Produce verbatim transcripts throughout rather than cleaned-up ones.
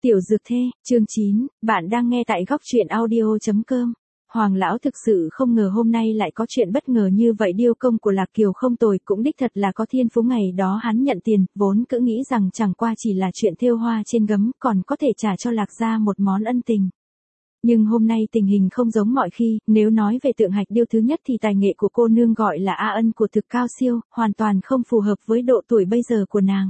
Tiểu Dược Thê, chương chín, bạn đang nghe tại góc truyện audio chấm com. Hoàng lão thực sự không ngờ hôm nay lại có chuyện bất ngờ như vậy. Điêu công của Lạc Kiều không tồi, cũng đích thật là có thiên phú. Ngày đó hắn nhận tiền, vốn cứ nghĩ rằng chẳng qua chỉ là chuyện thêu hoa trên gấm, còn có thể trả cho Lạc gia một món ân tình. Nhưng hôm nay tình hình không giống mọi khi, nếu nói về tượng hạch điêu thứ nhất thì tài nghệ của cô nương gọi là A Ân của thực cao siêu, hoàn toàn không phù hợp với độ tuổi bây giờ của nàng.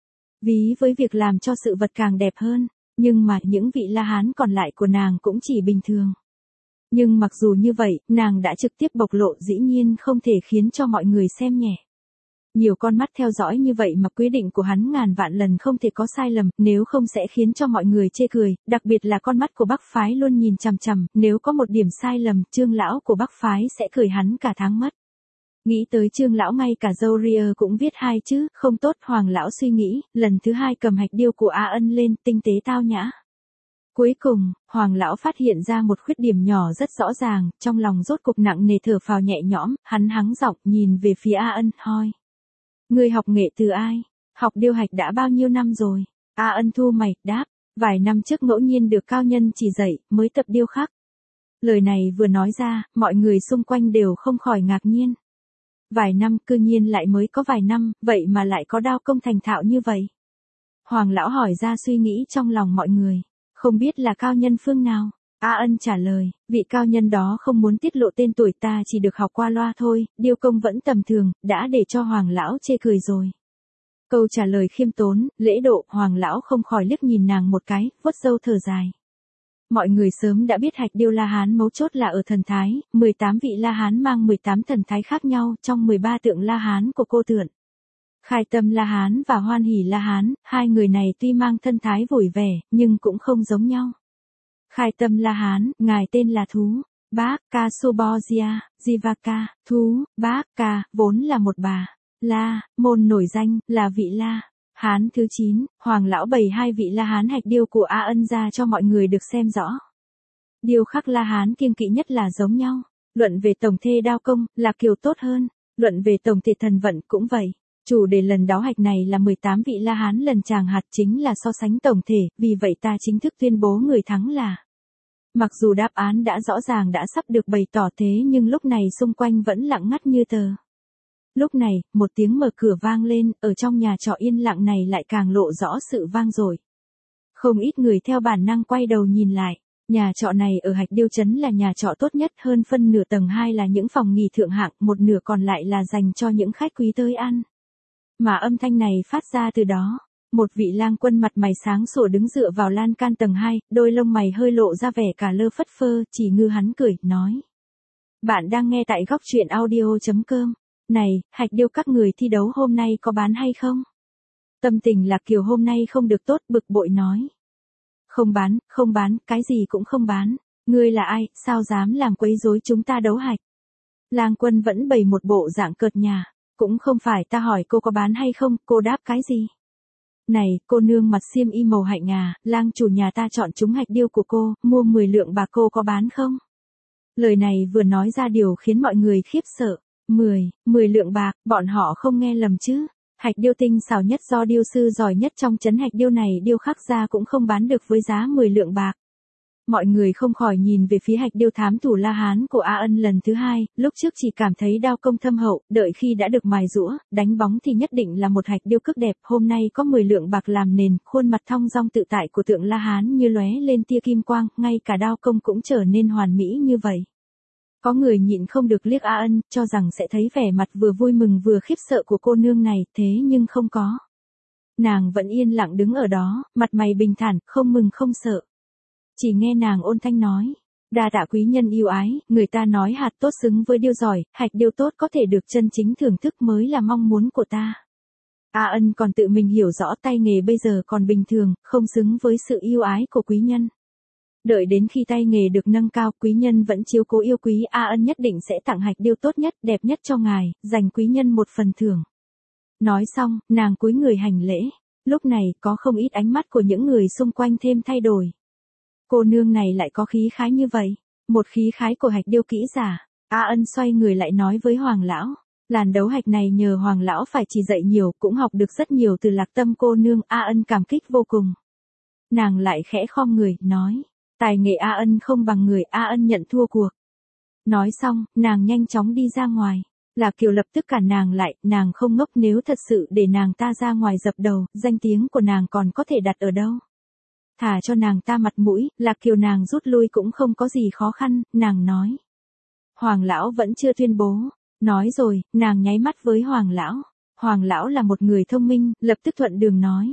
Ví với việc làm cho sự vật càng đẹp hơn, nhưng mà những vị la hán còn lại của nàng cũng chỉ bình thường. Nhưng mặc dù như vậy, nàng đã trực tiếp bộc lộ, dĩ nhiên không thể khiến cho mọi người xem nhẹ. Nhiều con mắt theo dõi như vậy mà quyết định của hắn ngàn vạn lần không thể có sai lầm, nếu không sẽ khiến cho mọi người chê cười, đặc biệt là con mắt của Bắc phái luôn nhìn chằm chằm, nếu có một điểm sai lầm, Trương lão của Bắc phái sẽ cười hắn cả tháng mất. Nghĩ tới Trương lão, ngay cả dâu ria cũng viết hai chữ, không tốt. Hoàng lão suy nghĩ, lần thứ hai cầm hạch điêu của A Ân lên, tinh tế tao nhã. Cuối cùng, Hoàng lão phát hiện ra một khuyết điểm nhỏ rất rõ ràng, trong lòng rốt cục nặng nề thở phào nhẹ nhõm, hắn hắng giọng nhìn về phía A Ân, hỏi: "Ngươi học nghệ từ ai? Học điêu hạch đã bao nhiêu năm rồi?" A Ân thu mày, đáp: "Vài năm trước ngẫu nhiên được cao nhân chỉ dạy, mới tập điêu khắc." Lời này vừa nói ra, mọi người xung quanh đều không khỏi ngạc nhiên. Vài năm, cư nhiên lại mới có vài năm, vậy mà lại có đao công thành thạo như vậy. Hoàng lão hỏi ra suy nghĩ trong lòng mọi người, không biết là cao nhân phương nào. A Ân trả lời, vị cao nhân đó không muốn tiết lộ tên tuổi, ta chỉ được học qua loa thôi, điêu công vẫn tầm thường, đã để cho Hoàng lão chê cười rồi. Câu trả lời khiêm tốn, lễ độ. Hoàng lão không khỏi liếc nhìn nàng một cái, vuốt râu thở dài. Mọi người sớm đã biết hạch điêu La Hán mấu chốt là ở thần thái, mười tám vị La Hán mang mười tám thần thái khác nhau, trong mười ba tượng La Hán của cô Tượn, Khai Tâm La Hán và Hoan Hỷ La Hán, hai người này tuy mang thân thái vui vẻ, nhưng cũng không giống nhau. Khai Tâm La Hán, ngài tên là Thú, Bác Ca Subogia, Jivaka, Thú, Bác Ca, vốn là một bà, La, môn nổi danh, là vị La Hán thứ chín. Hoàng lão bày hai vị La Hán hạch điêu của A Ân ra cho mọi người được xem rõ. Điêu khắc La Hán kiêng kỵ nhất là giống nhau. Luận về tổng thê đao công, Lạc Kiều tốt hơn. Luận về tổng thể thần vận cũng vậy. Chủ đề lần đáo hạch này là mười tám vị La Hán lần tràng hạt, chính là so sánh tổng thể, vì vậy ta chính thức tuyên bố người thắng là. Mặc dù đáp án đã rõ ràng đã sắp được bày tỏ, thế nhưng lúc này xung quanh vẫn lặng ngắt như tờ. Lúc này, một tiếng mở cửa vang lên, ở trong nhà trọ yên lặng này lại càng lộ rõ sự vang dội. Không ít người theo bản năng quay đầu nhìn lại. Nhà trọ này ở Hạch Điêu Trấn là nhà trọ tốt nhất, hơn phân nửa tầng hai là những phòng nghỉ thượng hạng, một nửa còn lại là dành cho những khách quý tới ăn. Mà âm thanh này phát ra từ đó. Một vị lang quân mặt mày sáng sủa đứng dựa vào lan can tầng hai, đôi lông mày hơi lộ ra vẻ cả lơ phất phơ, chỉ ngư hắn cười, nói: "Bạn đang nghe tại góc truyện audio chấm com. Này, hạch điêu các người thi đấu hôm nay có bán hay không?" Tâm tình Lạc Kiều hôm nay không được tốt, bực bội nói: "Không bán, không bán, cái gì cũng không bán. Ngươi là ai, sao dám làm quấy rối chúng ta đấu hạch?" Lang quân vẫn bày một bộ dạng cợt nhả. "Cũng không phải ta hỏi cô có bán hay không, cô đáp cái gì?" "Này, cô nương mặt xiêm y màu hạnh à, lang chủ nhà ta chọn chúng hạch điêu của cô, mua mười lượng bạc, cô có bán không?" Lời này vừa nói ra điều khiến mọi người khiếp sợ. mười, mười lượng bạc, bọn họ không nghe lầm chứ? Hạch điêu tinh xảo nhất do điêu sư giỏi nhất trong trấn hạch điêu này điêu khắc ra cũng không bán được với giá mười lượng bạc. Mọi người không khỏi nhìn về phía hạch điêu thám thủ La Hán của A Ân lần thứ hai, lúc trước chỉ cảm thấy đao công thâm hậu, đợi khi đã được mài giũa, đánh bóng thì nhất định là một hạch điêu cực đẹp, hôm nay có mười lượng bạc làm nền, khuôn mặt thong dong tự tại của tượng La Hán như lóe lên tia kim quang, ngay cả đao công cũng trở nên hoàn mỹ như vậy. Có người nhịn không được liếc A Ân, cho rằng sẽ thấy vẻ mặt vừa vui mừng vừa khiếp sợ của cô nương này, thế nhưng không có. Nàng vẫn yên lặng đứng ở đó, mặt mày bình thản, không mừng không sợ. Chỉ nghe nàng ôn thanh nói: "Đa tạ quý nhân yêu ái, người ta nói hạt tốt xứng với điêu giỏi, hạch điêu tốt có thể được chân chính thưởng thức mới là mong muốn của ta." A Ân còn tự mình hiểu rõ tay nghề bây giờ còn bình thường, không xứng với sự yêu ái của quý nhân. Đợi đến khi tay nghề được nâng cao, quý nhân vẫn chiếu cố yêu quý, A Ân nhất định sẽ tặng hạch điêu tốt nhất, đẹp nhất cho ngài, dành quý nhân một phần thưởng. Nói xong, nàng cúi người hành lễ. Lúc này, có không ít ánh mắt của những người xung quanh thêm thay đổi. Cô nương này lại có khí khái như vậy, một khí khái của hạch điêu kỹ giả. A Ân xoay người lại nói với Hoàng lão: "Làn đấu hạch này nhờ Hoàng lão phải chỉ dạy nhiều, cũng học được rất nhiều từ Lạc Tâm cô nương." A Ân cảm kích vô cùng. Nàng lại khẽ khom người, nói. Tài nghệ A Ân không bằng người, A Ân nhận thua cuộc. Nói xong, nàng nhanh chóng đi ra ngoài. Lạc Kiều lập tức cản nàng lại, nàng không ngốc, nếu thật sự để nàng ta ra ngoài dập đầu, danh tiếng của nàng còn có thể đặt ở đâu. Thả cho nàng ta mặt mũi, Lạc Kiều nàng rút lui cũng không có gì khó khăn, nàng nói. Hoàng lão vẫn chưa tuyên bố. Nói rồi, nàng nháy mắt với Hoàng lão. Hoàng lão là một người thông minh, lập tức thuận đường nói.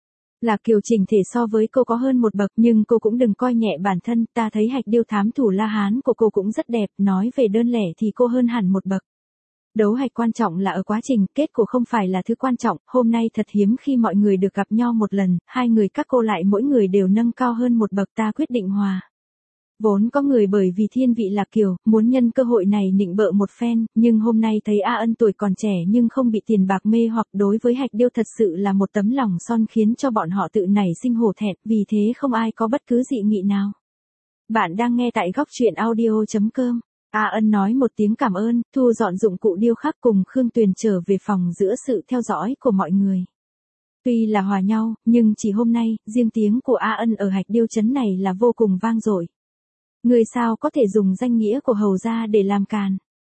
Lạc Kiều chỉnh thể so với cô có hơn một bậc, nhưng cô cũng đừng coi nhẹ bản thân, ta thấy hạch điêu thám thủ La Hán của cô cũng rất đẹp, nói về đơn lẻ thì cô hơn hẳn một bậc. Đấu hạch quan trọng là ở quá trình, kết của không phải là thứ quan trọng, hôm nay thật hiếm khi mọi người được gặp nhau một lần, hai người các cô lại mỗi người đều nâng cao hơn một bậc, ta quyết định hòa. Vốn có người bởi vì thiên vị Lạc Kiều, muốn nhân cơ hội này nịnh bợ một phen, nhưng hôm nay thấy A Ân tuổi còn trẻ nhưng không bị tiền bạc mê hoặc, đối với hạch điêu thật sự là một tấm lòng son khiến cho bọn họ tự nảy sinh hổ thẹn, vì thế không ai có bất cứ dị nghị nào. Bạn đang nghe tại góc truyện audio chấm com. A Ân nói một tiếng cảm ơn, thu dọn dụng cụ điêu khắc cùng Khương Tuyền trở về phòng giữa sự theo dõi của mọi người. Tuy là hòa nhau, nhưng chỉ hôm nay, riêng tiếng của A Ân ở hạch điêu trấn này là vô cùng vang dội. Ngươi sao có thể dùng danh nghĩa của hầu gia để làm càn?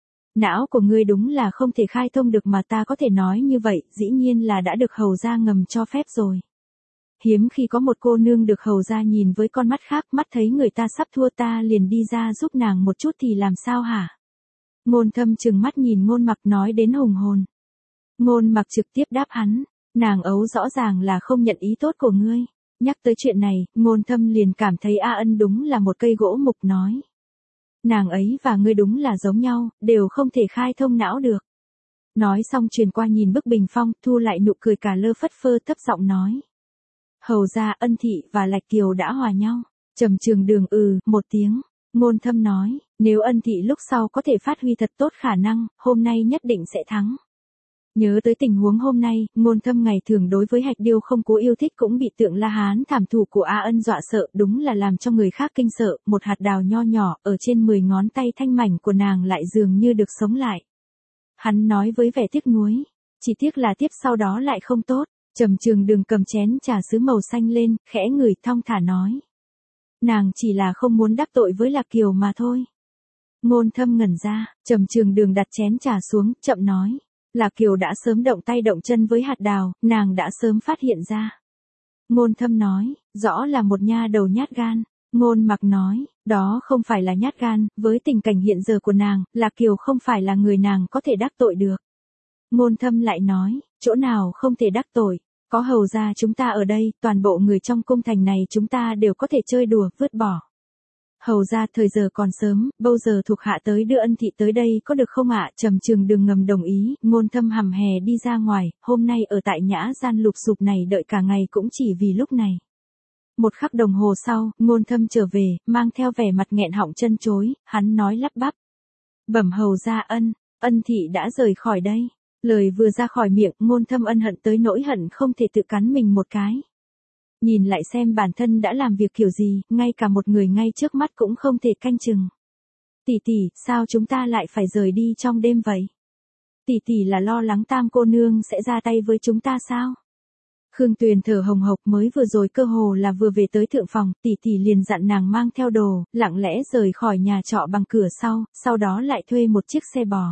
Não của ngươi đúng là không thể khai thông được mà ta có thể nói như vậy, dĩ nhiên là đã được hầu gia ngầm cho phép rồi. Hiếm khi có một cô nương được hầu gia nhìn với con mắt khác, mắt thấy người ta sắp thua ta liền đi ra giúp nàng một chút thì làm sao hả? Ngôn Thâm trừng mắt nhìn Ngôn Mặc nói đến hùng hồn. Ngôn Mặc trực tiếp đáp hắn, nàng ấu rõ ràng là không nhận ý tốt của ngươi. Nhắc tới chuyện này, Ngôn Thâm liền cảm thấy A Ân đúng là một cây gỗ mục nói. Nàng ấy và ngươi đúng là giống nhau, đều không thể khai thông não được. Nói xong truyền qua nhìn bức bình phong, thu lại nụ cười cả lơ phất phơ, thấp giọng nói. Hầu gia, Ân thị và Lạch Kiều đã hòa nhau. Trầm Trường Đường ừ, một tiếng. Ngôn Thâm nói, nếu Ân thị lúc sau có thể phát huy thật tốt khả năng, hôm nay nhất định sẽ thắng. Nhớ tới tình huống hôm nay, Ngôn Thâm ngày thường đối với hạch điêu không cố yêu thích cũng bị tượng La Hán thảm thủ của A Ân dọa sợ, đúng là làm cho người khác kinh sợ, một hạt đào nho nhỏ, ở trên mười ngón tay thanh mảnh của nàng lại dường như được sống lại. Hắn nói với vẻ tiếc nuối, chỉ tiếc là tiếp sau đó lại không tốt. Trầm Trường Đường cầm chén trà sứ màu xanh lên, khẽ ngửi thong thả nói. Nàng chỉ là không muốn đắc tội với Lạc Kiều mà thôi. Ngôn Thâm ngẩn ra, Trầm Trường Đường đặt chén trà xuống, chậm nói. Lạc Kiều đã sớm động tay động chân với hạt đào, nàng đã sớm phát hiện ra. Ngôn Thâm nói, rõ là một nha đầu nhát gan. Ngôn Mặc nói, đó không phải là nhát gan, với tình cảnh hiện giờ của nàng, Lạc Kiều không phải là người nàng có thể đắc tội được. Ngôn Thâm lại nói, chỗ nào không thể đắc tội, có hầu gia chúng ta ở đây, toàn bộ người trong cung thành này chúng ta đều có thể chơi đùa, vứt bỏ. Hầu gia thời giờ còn sớm, bao giờ thuộc hạ tới đưa Ân thị tới đây có được không ạ? Trầm Trường Đường ngầm đồng ý, Ngôn Thâm hầm hè đi ra ngoài, hôm nay ở tại nhã gian lục sụp này đợi cả ngày cũng chỉ vì lúc này. Một khắc đồng hồ sau, Ngôn Thâm trở về, mang theo vẻ mặt nghẹn họng chân chối, hắn nói lắp bắp. Bẩm hầu gia Ân, Ân thị đã rời khỏi đây. Lời vừa ra khỏi miệng, Ngôn Thâm ân hận tới nỗi hận không thể tự cắn mình một cái. Nhìn lại xem bản thân đã làm việc kiểu gì, ngay cả một người ngay trước mắt cũng không thể canh chừng. Tỷ tỷ, sao chúng ta lại phải rời đi trong đêm vậy? Tỷ tỷ là lo lắng Tam cô nương sẽ ra tay với chúng ta sao? Khương Tuyền thở hồng hộc, mới vừa rồi cơ hồ là vừa về tới thượng phòng, tỷ tỷ liền dặn nàng mang theo đồ, lặng lẽ rời khỏi nhà trọ bằng cửa sau, sau đó lại thuê một chiếc xe bò.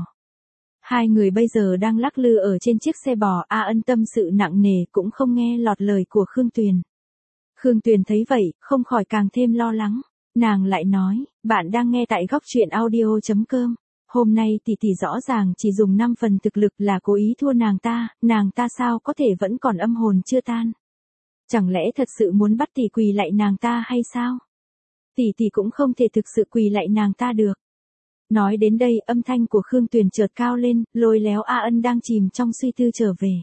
Hai người bây giờ đang lắc lư ở trên chiếc xe bò, A Ân tâm sự nặng nề cũng không nghe lọt lời của Khương Tuyền. Khương Tuyền thấy vậy, không khỏi càng thêm lo lắng. Nàng lại nói, bạn đang nghe tại góc truyện audio chấm com. Hôm nay tỷ tỷ rõ ràng chỉ dùng năm phần thực lực là cố ý thua nàng ta, nàng ta sao có thể vẫn còn âm hồn chưa tan. Chẳng lẽ thật sự muốn bắt tỷ quỳ lạy nàng ta hay sao? Tỷ tỷ cũng không thể thực sự quỳ lạy nàng ta được. Nói đến đây, âm thanh của Khương Tuyền chợt cao lên, lôi léo A Ân đang chìm trong suy tư trở về.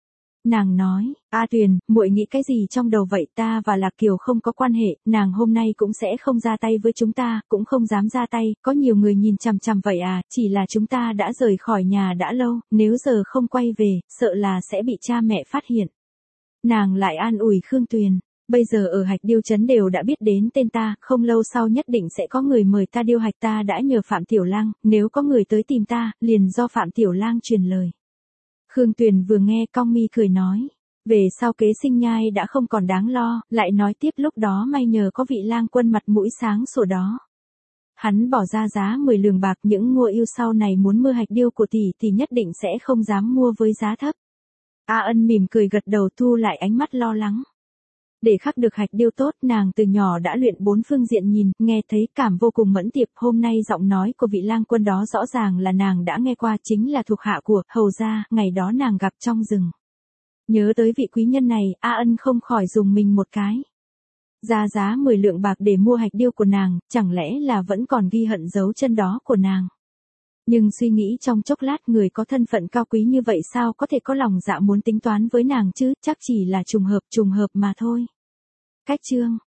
Nàng nói, A Tuyền, muội nghĩ cái gì trong đầu vậy? Ta và Lạc Kiều không có quan hệ, nàng hôm nay cũng sẽ không ra tay với chúng ta, cũng không dám ra tay, có nhiều người nhìn chằm chằm vậy à, chỉ là chúng ta đã rời khỏi nhà đã lâu, nếu giờ không quay về, sợ là sẽ bị cha mẹ phát hiện. Nàng lại an ủi Khương Tuyền. Bây giờ ở hạch điêu trấn đều đã biết đến tên ta, không lâu sau nhất định sẽ có người mời ta điêu hạch, ta đã nhờ Phạm Tiểu Lang, nếu có người tới tìm ta, liền do Phạm Tiểu Lang truyền lời. Khương Tuyền vừa nghe cong mi cười nói, Về sau kế sinh nhai đã không còn đáng lo, lại nói tiếp lúc đó may nhờ có vị lang quân mặt mũi sáng sủa đó. Hắn bỏ ra giá mười lượng bạc, những ngôi yêu sau này muốn mua hạch điêu của tỷ thì nhất định sẽ không dám mua với giá thấp. A Ân mỉm cười gật đầu, thu lại ánh mắt lo lắng. Để khắc được hạch điêu tốt, nàng từ nhỏ đã luyện bốn phương diện nhìn, nghe thấy, cảm vô cùng mẫn tiệp. Hôm nay giọng nói của vị lang quân đó rõ ràng là nàng đã nghe qua, chính là thuộc hạ của hầu gia, ngày đó nàng gặp trong rừng. Nhớ tới vị quý nhân này, A Ân không khỏi dùng mình một cái. Ra giá mười lượng bạc để mua hạch điêu của nàng, chẳng lẽ là vẫn còn ghi hận dấu chân đó của nàng. Nhưng suy nghĩ trong chốc lát, người có thân phận cao quý như vậy sao có thể có lòng dạ muốn tính toán với nàng chứ, chắc chỉ là trùng hợp, trùng hợp mà thôi. Cách chương